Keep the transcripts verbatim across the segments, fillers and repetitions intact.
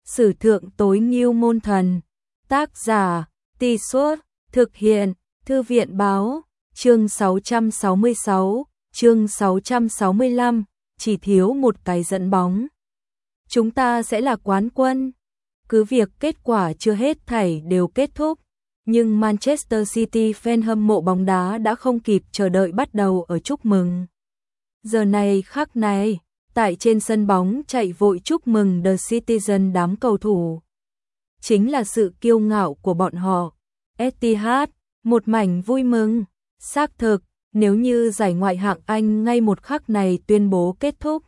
Sử thượng tối ngưu môn thần. Tác giả, Tì Suốt, thực hiện, Thư viện báo, chương sáu trăm sáu mươi sáu, chương sáu trăm sáu mươi lăm, chỉ thiếu một cái dẫn bóng. Chúng ta sẽ là quán quân. Cứ việc kết quả chưa hết thảy đều kết thúc, nhưng Manchester City fan hâm mộ bóng đá đã không kịp chờ đợi bắt đầu ở chúc mừng. Giờ này khắc này, tại trên sân bóng chạy vội chúc mừng The Citizen đám cầu thủ. Chính là sự kiêu ngạo của bọn họ. Etihad, một mảnh vui mừng. Xác thực, nếu như giải ngoại hạng Anh ngay một khắc này tuyên bố kết thúc.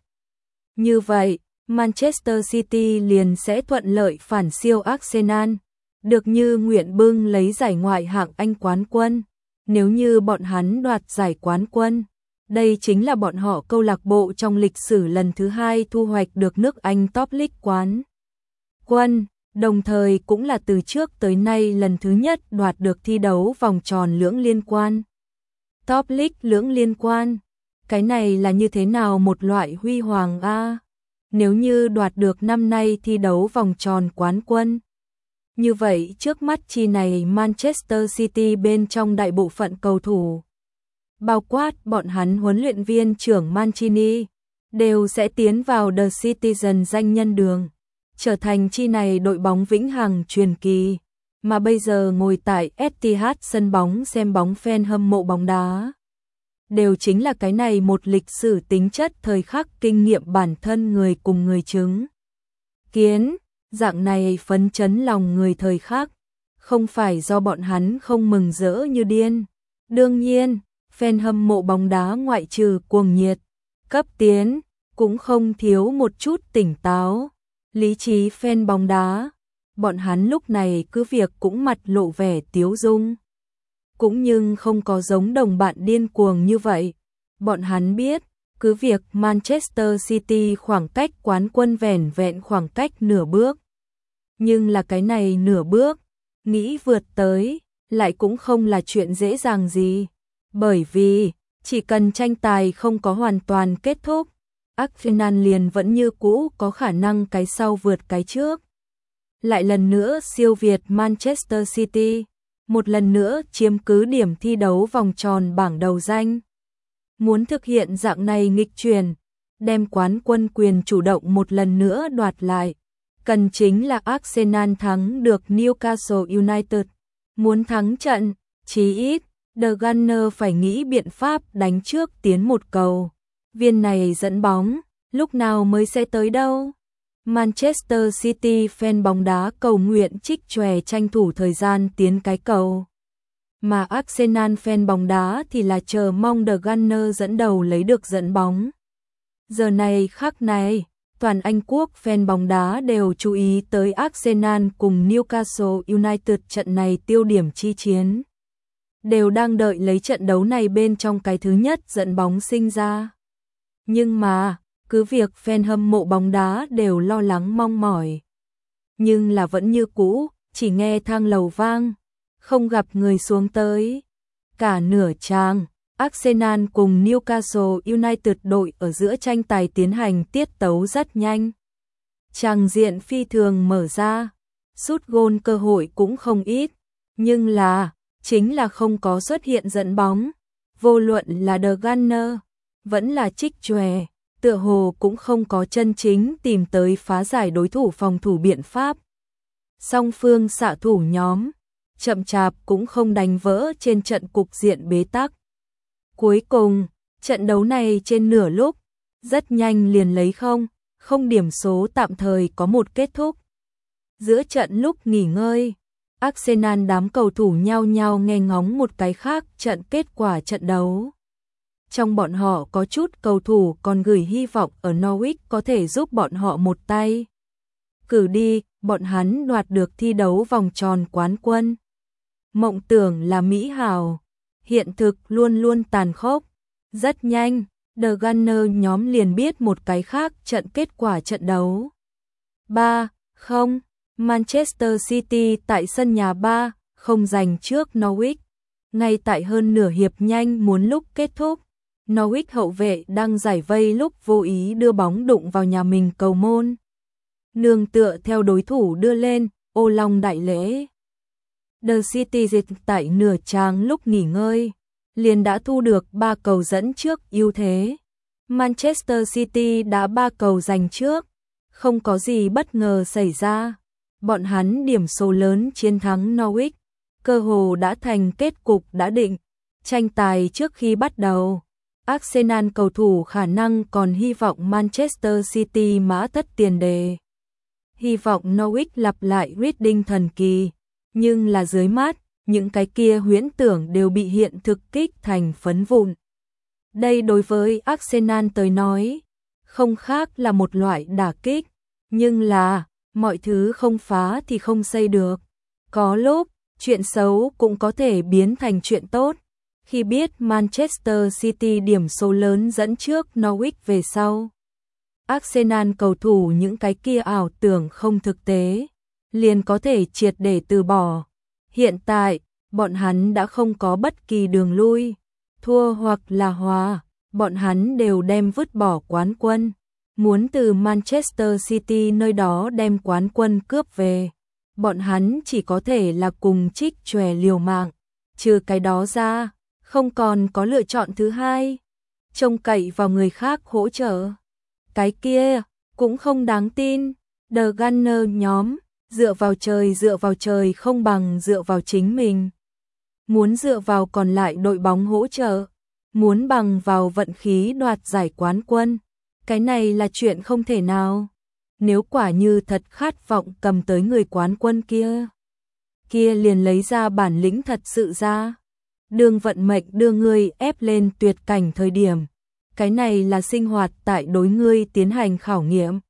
Như vậy, Manchester City liền sẽ thuận lợi phản siêu Arsenal, được như nguyện bưng lấy giải ngoại hạng Anh quán quân. Nếu như bọn hắn đoạt giải quán quân, đây chính là bọn họ câu lạc bộ trong lịch sử lần thứ hai thu hoạch được nước Anh Top League quán quân, đồng thời cũng là từ trước tới nay lần thứ nhất đoạt được thi đấu vòng tròn lưỡng liên quan. Top League lưỡng liên quan, cái này là như thế nào một loại huy hoàng a? Nếu như đoạt được năm nay thi đấu vòng tròn quán quân, như vậy trước mắt chi này Manchester City bên trong đại bộ phận cầu thủ, bao quát bọn hắn huấn luyện viên trưởng Mancini, đều sẽ tiến vào The Citizen danh nhân đường, trở thành chi này đội bóng vĩnh hằng truyền kỳ, mà bây giờ ngồi tại Etihad sân bóng xem bóng fan hâm mộ bóng đá. Đều chính là cái này một lịch sử tính chất thời khắc kinh nghiệm bản thân người cùng người chứng kiến, dạng này phấn chấn lòng người thời khắc, không phải do bọn hắn không mừng rỡ như điên. Đương nhiên, fan hâm mộ bóng đá ngoại trừ cuồng nhiệt, cấp tiến, cũng không thiếu một chút tỉnh táo, lý trí fan bóng đá. Bọn hắn lúc này cứ việc cũng mặt lộ vẻ tiếu dung, cũng nhưng không có giống đồng bạn điên cuồng như vậy. Bọn hắn biết, cứ việc Manchester City khoảng cách quán quân vẻn vẹn khoảng cách nửa bước, nhưng là cái này nửa bước, nghĩ vượt tới, lại cũng không là chuyện dễ dàng gì. Bởi vì, chỉ cần tranh tài không có hoàn toàn kết thúc, Arsenal liền vẫn như cũ có khả năng cái sau vượt cái trước. Lại lần nữa siêu việt Manchester City, một lần nữa chiếm cứ điểm thi đấu vòng tròn bảng đầu danh. Muốn thực hiện dạng này nghịch chuyển, đem quán quân quyền chủ động một lần nữa đoạt lại, cần chính là Arsenal thắng được Newcastle United. Muốn thắng trận, chí ít, The Gunners phải nghĩ biện pháp đánh trước tiến một cầu. Viên này dẫn bóng, lúc nào mới sẽ tới đâu? Manchester City fan bóng đá cầu nguyện trích chòe tranh thủ thời gian tiến cái cầu. Mà Arsenal fan bóng đá thì là chờ mong The Gunners dẫn đầu lấy được dẫn bóng. Giờ này khắc này, toàn Anh quốc fan bóng đá đều chú ý tới Arsenal cùng Newcastle United trận này tiêu điểm chi chiến. Đều đang đợi lấy trận đấu này bên trong cái thứ nhất dẫn bóng sinh ra. Nhưng mà, cứ việc fan hâm mộ bóng đá đều lo lắng mong mỏi, nhưng là vẫn như cũ, chỉ nghe thang lầu vang, không gặp người xuống tới. Cả nửa trang, Arsenal cùng Newcastle United đội ở giữa tranh tài tiến hành tiết tấu rất nhanh. Tràng diện phi thường mở ra, sút gôn cơ hội cũng không ít, nhưng là, chính là không có xuất hiện dẫn bóng. Vô luận là The Gunners, vẫn là trích chòe, tựa hồ cũng không có chân chính tìm tới phá giải đối thủ phòng thủ biện pháp. Song phương xạ thủ nhóm, chậm chạp cũng không đánh vỡ trên trận cục diện bế tắc. Cuối cùng, trận đấu này trên nửa lúc, rất nhanh liền lấy không, không điểm số tạm thời có một kết thúc. Giữa trận lúc nghỉ ngơi, Arsenal đám cầu thủ nhao nhao nghe ngóng một cái khác trận kết quả trận đấu. Trong bọn họ có chút cầu thủ còn gửi hy vọng ở Norwich có thể giúp bọn họ một tay. Cử đi, bọn hắn đoạt được thi đấu vòng tròn quán quân. Mộng tưởng là mỹ hảo, hiện thực luôn luôn tàn khốc. Rất nhanh, The Gunners nhóm liền biết một cái khác trận kết quả trận đấu. ba không, Manchester City tại sân nhà ba không giành trước Norwich. Ngay tại hơn nửa hiệp nhanh muốn lúc kết thúc, Norwich hậu vệ đang giải vây lúc vô ý đưa bóng đụng vào nhà mình cầu môn. nương tựa theo đối thủ đưa lên, ô long đại lễ. The City dịch tại nửa trang lúc nghỉ ngơi, liền đã thu được ba cầu dẫn trước ưu thế. Manchester City đã ba cầu giành trước, không có gì bất ngờ xảy ra. Bọn hắn điểm số lớn chiến thắng Norwich, cơ hồ đã thành kết cục đã định. Tranh tài trước khi bắt đầu, Arsenal cầu thủ khả năng còn hy vọng Manchester City mã thất tiền đề. Hy vọng Norwich lặp lại Reading thần kỳ, nhưng là dưới mắt, những cái kia huyễn tưởng đều bị hiện thực kích thành phấn vụn. Đây đối với Arsenal tới nói, không khác là một loại đả kích, nhưng là, mọi thứ không phá thì không xây được. Có lúc, chuyện xấu cũng có thể biến thành chuyện tốt. Khi biết Manchester City điểm số lớn dẫn trước Norwich về sau, Arsenal cầu thủ những cái kia ảo tưởng không thực tế, liền có thể triệt để từ bỏ. Hiện tại, bọn hắn đã không có bất kỳ đường lui, thua hoặc là hòa, bọn hắn đều đem vứt bỏ quán quân, muốn từ Manchester City nơi đó đem quán quân cướp về. Bọn hắn chỉ có thể là cùng trích chòe liều mạng, trừ cái đó ra, không còn có lựa chọn thứ hai. Trông cậy vào người khác hỗ trợ, cái kia cũng không đáng tin. The Gunner nhóm, dựa vào trời dựa vào trời không bằng dựa vào chính mình. Muốn dựa vào còn lại đội bóng hỗ trợ, muốn bằng vào vận khí đoạt giải quán quân, cái này là chuyện không thể nào. Nếu quả như thật khát vọng cầm tới người quán quân kia, kia liền lấy ra bản lĩnh thật sự ra. Đường vận mệnh đưa ngươi ép lên tuyệt cảnh thời điểm, cái này là sinh hoạt tại đối ngươi tiến hành khảo nghiệm.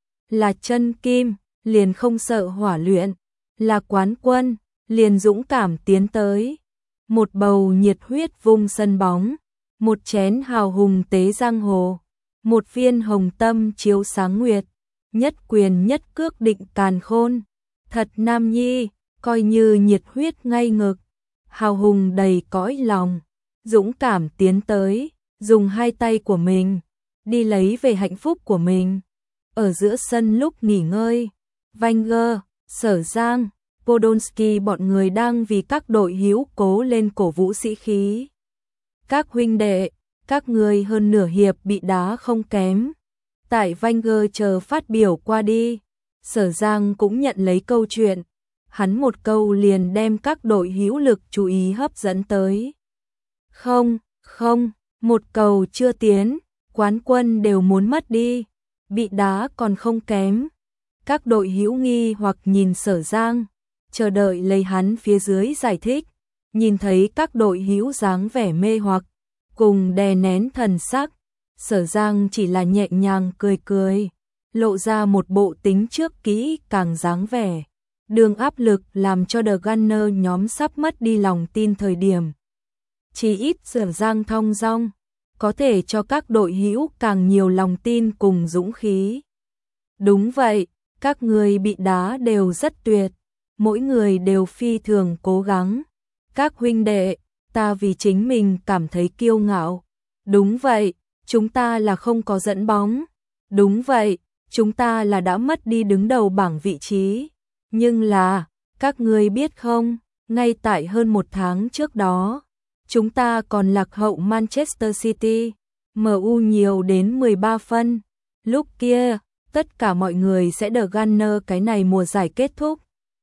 Là chân kim, liền không sợ hỏa luyện, là quán quân, liền dũng cảm tiến tới. Một bầu nhiệt huyết vung sân bóng, một chén hào hùng tế giang hồ, một viên hồng tâm chiếu sáng nguyệt, nhất quyền nhất cước định càn khôn. Thật nam nhi, coi như nhiệt huyết ngay ngực, hào hùng đầy cõi lòng, dũng cảm tiến tới, dùng hai tay của mình đi lấy về hạnh phúc của mình. Ở giữa sân lúc nghỉ ngơi, Wenger, Sở Giang, Podolski bọn người đang vì các đội hữu cố lên cổ vũ sĩ khí. Các huynh đệ, các người hơn nửa hiệp bị đá không kém. Tại Wenger chờ phát biểu qua đi, Sở Giang cũng nhận lấy câu chuyện. Hắn một câu liền đem các đội hữu lực chú ý hấp dẫn tới. Không, không, một cầu chưa tiến, quán quân đều muốn mất đi, bị đá còn không kém. Các đội hữu nghi hoặc nhìn Sở Giang, chờ đợi lấy hắn phía dưới giải thích. Nhìn thấy các đội hữu dáng vẻ mê hoặc, cùng đè nén thần sắc, Sở Giang chỉ là nhẹ nhàng cười cười, lộ ra một bộ tính trước kỹ càng dáng vẻ. Đường áp lực làm cho The Gunner nhóm sắp mất đi lòng tin thời điểm. Chỉ ít Sở Giang thong dong, có thể cho các đội hữu càng nhiều lòng tin cùng dũng khí. Đúng vậy, các người bị đá đều rất tuyệt, mỗi người đều phi thường cố gắng. Các huynh đệ, ta vì chính mình cảm thấy kiêu ngạo. Đúng vậy, chúng ta là không có dẫn bóng. Đúng vậy, chúng ta là đã mất đi đứng đầu bảng vị trí. Nhưng là, các ngươi biết không, ngay tại hơn một tháng trước đó, chúng ta còn lạc hậu Manchester City, em u nhiều đến mười ba phân. Lúc kia, tất cả mọi người sẽ The Gunner cái này mùa giải kết thúc.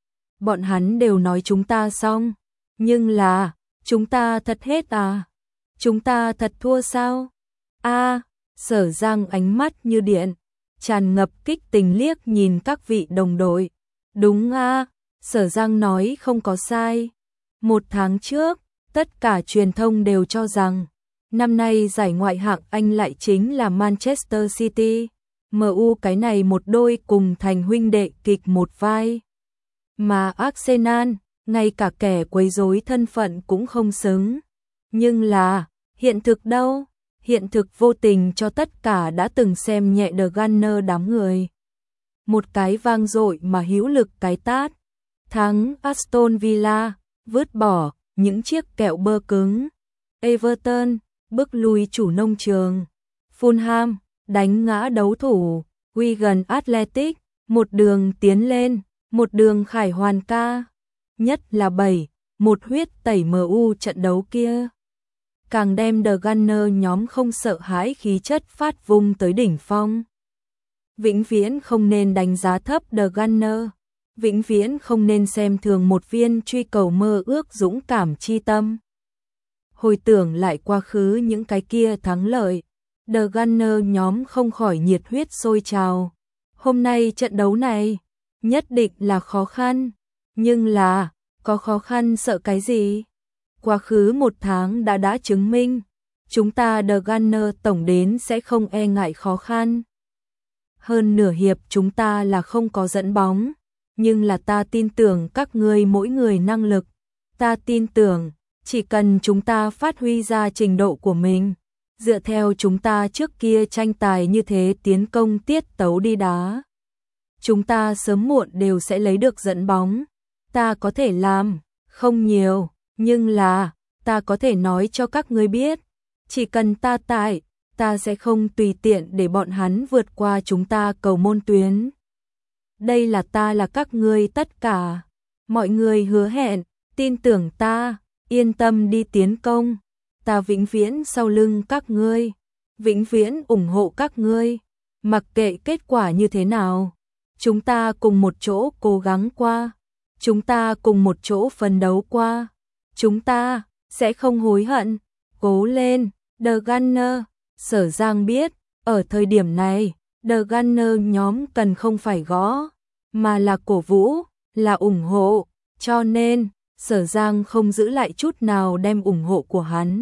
Bọn hắn đều nói chúng ta xong, nhưng là, chúng ta thật hết à? Chúng ta thật thua sao? A, Sở Giang ánh mắt như điện, tràn ngập kích tình liếc nhìn các vị đồng đội. Đúng a, Sở Giang nói không có sai. Một tháng trước, tất cả truyền thông đều cho rằng, năm nay giải ngoại hạng Anh lại chính là Manchester City. em u cái này một đôi cùng thành huynh đệ kịch một vai. Mà Arsenal, ngay cả kẻ quấy rối thân phận cũng không xứng. Nhưng là, hiện thực đâu? Hiện thực vô tình cho tất cả đã từng xem nhẹ The Gunner đám người. Một cái vang dội mà hữu lực cái tát. Thắng Aston Villa, vứt bỏ những chiếc kẹo bơ cứng. Everton, bước lui chủ nông trường. Fulham, đánh ngã đấu thủ. Wigan Athletic, một đường tiến lên, một đường khải hoàn ca, nhất là bảy, một huyết tẩy em u trận đấu kia. Càng đem The Gunner nhóm không sợ hãi khí chất phát vung tới đỉnh phong. Vĩnh viễn không nên đánh giá thấp The Gunner, vĩnh viễn không nên xem thường một viên truy cầu mơ ước dũng cảm chi tâm. Hồi tưởng lại quá khứ những cái kia thắng lợi, The Gunner nhóm không khỏi nhiệt huyết sôi trào. Hôm nay trận đấu này, nhất định là khó khăn, nhưng là, có khó khăn sợ cái gì? Quá khứ một tháng đã đã chứng minh, chúng ta The Gunner tổng đến sẽ không e ngại khó khăn. Hơn nửa hiệp chúng ta là không có dẫn bóng, nhưng là ta tin tưởng các ngươi mỗi người năng lực. Ta tin tưởng, chỉ cần chúng ta phát huy ra trình độ của mình, dựa theo chúng ta trước kia tranh tài như thế tiến công tiết tấu đi đá, chúng ta sớm muộn đều sẽ lấy được dẫn bóng. Ta có thể làm, không nhiều, nhưng là, ta có thể nói cho các ngươi biết, chỉ cần ta tại, ta sẽ không tùy tiện để bọn hắn vượt qua chúng ta cầu môn tuyến. Đây là ta là các ngươi tất cả. Mọi người hứa hẹn, tin tưởng ta, yên tâm đi tiến công. Ta vĩnh viễn sau lưng các ngươi, vĩnh viễn ủng hộ các ngươi. Mặc kệ kết quả như thế nào, chúng ta cùng một chỗ cố gắng qua, chúng ta cùng một chỗ phấn đấu qua, chúng ta sẽ không hối hận. Cố lên, The Gunner. Sở Giang biết, ở thời điểm này, The Gunner nhóm cần không phải gõ, mà là cổ vũ, là ủng hộ, cho nên, Sở Giang không giữ lại chút nào đem ủng hộ của hắn.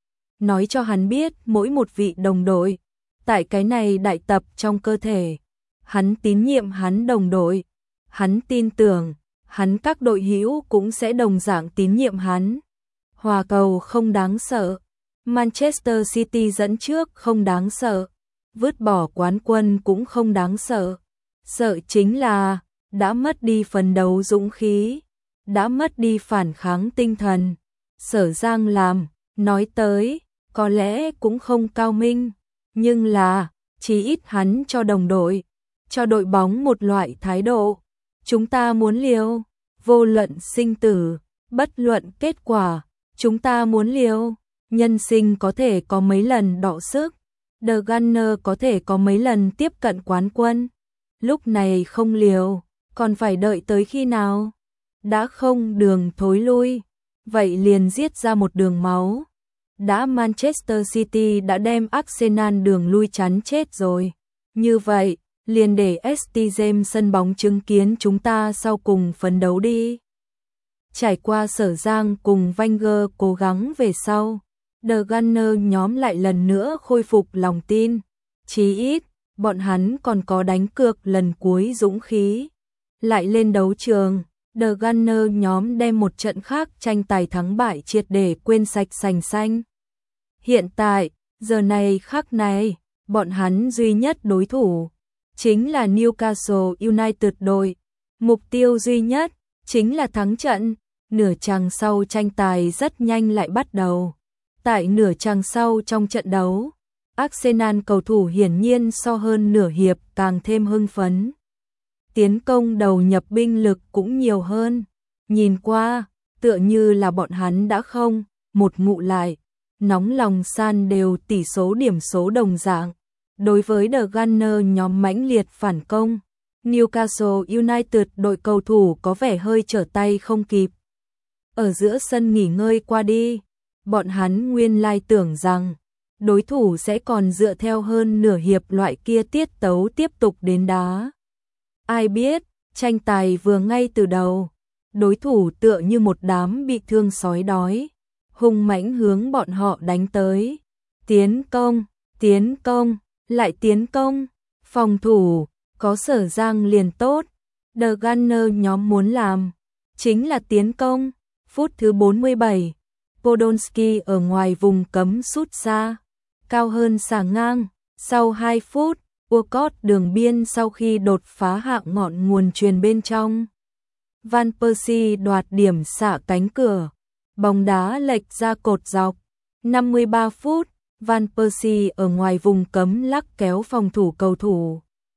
Nói cho hắn biết mỗi một vị đồng đội, tại cái này đại tập trong cơ thể, hắn tín nhiệm hắn đồng đội, hắn tin tưởng, hắn các đội hữu cũng sẽ đồng dạng tín nhiệm hắn. Hòa cầu không đáng sợ, Manchester City dẫn trước không đáng sợ, vứt bỏ quán quân cũng không đáng sợ. Sợ chính là, đã mất đi phấn đấu dũng khí, đã mất đi phản kháng tinh thần. Sở Giang làm, nói tới, có lẽ cũng không cao minh, nhưng là, chí ít hắn cho đồng đội, cho đội bóng một loại thái độ. Chúng ta muốn liều, vô luận sinh tử, bất luận kết quả, chúng ta muốn liều. Nhân sinh có thể có mấy lần đọ sức, The Gunner có thể có mấy lần tiếp cận quán quân. Lúc này không liều, còn phải đợi tới khi nào? Đã không đường thối lui, vậy liền giết ra một đường máu. Đã Manchester City đã đem Arsenal đường lui chắn chết rồi. Như vậy, liền để ét tê James sân bóng chứng kiến chúng ta sau cùng phấn đấu đi. Trải qua Sở Giang cùng Wenger cố gắng về sau, The Gunner nhóm lại lần nữa khôi phục lòng tin. Chí ít, bọn hắn còn có đánh cược lần cuối dũng khí. Lại lên đấu trường, The Gunner nhóm đem một trận khác tranh tài thắng bại triệt để quên sạch sành xanh. Hiện tại, giờ này khắc này, bọn hắn duy nhất đối thủ chính là Newcastle United đội. Mục tiêu duy nhất chính là thắng trận. Nửa chặng sau tranh tài rất nhanh lại bắt đầu. Tại nửa chặng sau trong trận đấu, Arsenal cầu thủ hiển nhiên so hơn nửa hiệp càng thêm hưng phấn. Tiến công đầu nhập binh lực cũng nhiều hơn. Nhìn qua, tựa như là bọn hắn đã không, một ngụ lại, nóng lòng san đều tỷ số điểm số đồng dạng. Đối với The Gunner nhóm mãnh liệt phản công, Newcastle United đội cầu thủ có vẻ hơi trở tay không kịp. Ở giữa sân nghỉ ngơi qua đi, bọn hắn nguyên lai tưởng rằng đối thủ sẽ còn dựa theo hơn nửa hiệp loại kia tiết tấu tiếp tục đến đá. Ai biết, tranh tài vừa ngay từ đầu, đối thủ tựa như một đám bị thương sói đói, hung mãnh hướng bọn họ đánh tới. Tiến công, tiến công, lại tiến công, phòng thủ, có Sở Giang liền tốt. The Gunner nhóm muốn làm chính là tiến công. Phút thứ bốn mươi bảy, Podolski ở ngoài vùng cấm sút xa, cao hơn xà ngang. Sau hai phút, Walcott đường biên sau khi đột phá hạng ngọn nguồn truyền bên trong. Van Persie đoạt điểm xạ cánh cửa, bóng đá lệch ra cột dọc. năm mươi ba phút, Van Persie ở ngoài vùng cấm lắc kéo phòng thủ cầu thủ.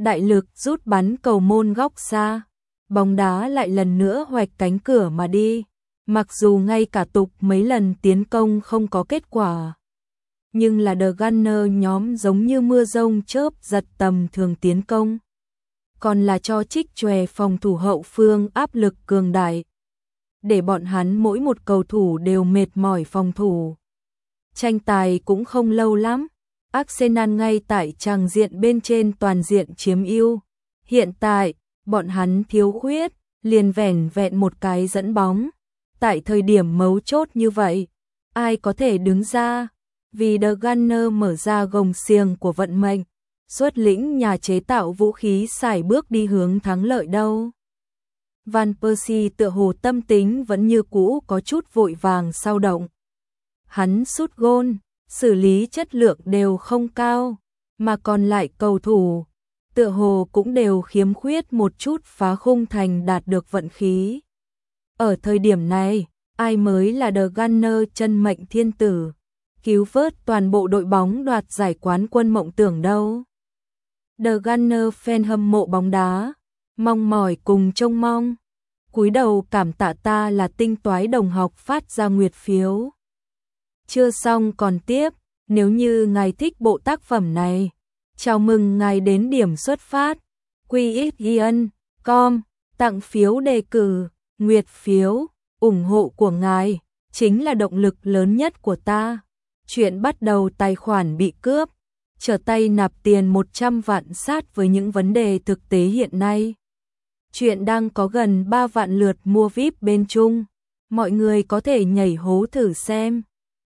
đại lực rút bắn cầu môn góc xa, bóng đá lại lần nữa hoạch cánh cửa mà đi. Mặc dù ngay cả tục mấy lần tiến công không có kết quả, nhưng là The Gunner nhóm giống như mưa rông chớp giật tầm thường tiến công, còn là cho trích chòe phòng thủ hậu phương áp lực cường đại, để bọn hắn mỗi một cầu thủ đều mệt mỏi phòng thủ. Tranh tài cũng không lâu lắm, Arsenal ngay tại tràng diện bên trên toàn diện chiếm ưu. Hiện tại, bọn hắn thiếu khuyết, liền vẻn vẹn một cái dẫn bóng. Tại thời điểm mấu chốt như vậy, ai có thể đứng ra, vì The Gunner mở ra gồng xiềng của vận mệnh, xuất lĩnh nhà chế tạo vũ khí sải bước đi hướng thắng lợi đâu. Van Persie tựa hồ tâm tính vẫn như cũ có chút vội vàng sao động. Hắn sút gôn, xử lý chất lượng đều không cao, mà còn lại cầu thủ, tựa hồ cũng đều khiếm khuyết một chút phá khung thành đạt được vận khí. Ở thời điểm này, ai mới là The Gunner chân mệnh thiên tử, cứu vớt toàn bộ đội bóng đoạt giải quán quân mộng tưởng đâu. The Gunner fan hâm mộ bóng đá, mong mỏi cùng trông mong, cúi đầu cảm tạ ta là tinh toái đồng học phát ra nguyệt phiếu. Chưa xong còn tiếp, nếu như ngài thích bộ tác phẩm này, chào mừng ngài đến điểm xuất phát, quy ích ian chấm com, tặng phiếu đề cử, nguyệt phiếu, ủng hộ của ngài, chính là động lực lớn nhất của ta. Chuyện bắt đầu tài khoản bị cướp, trở tay nạp tiền một trăm vạn sát với những vấn đề thực tế hiện nay. Chuyện đang có gần ba vạn lượt mua vi ai pi bên Trung, mọi người có thể nhảy hố thử xem.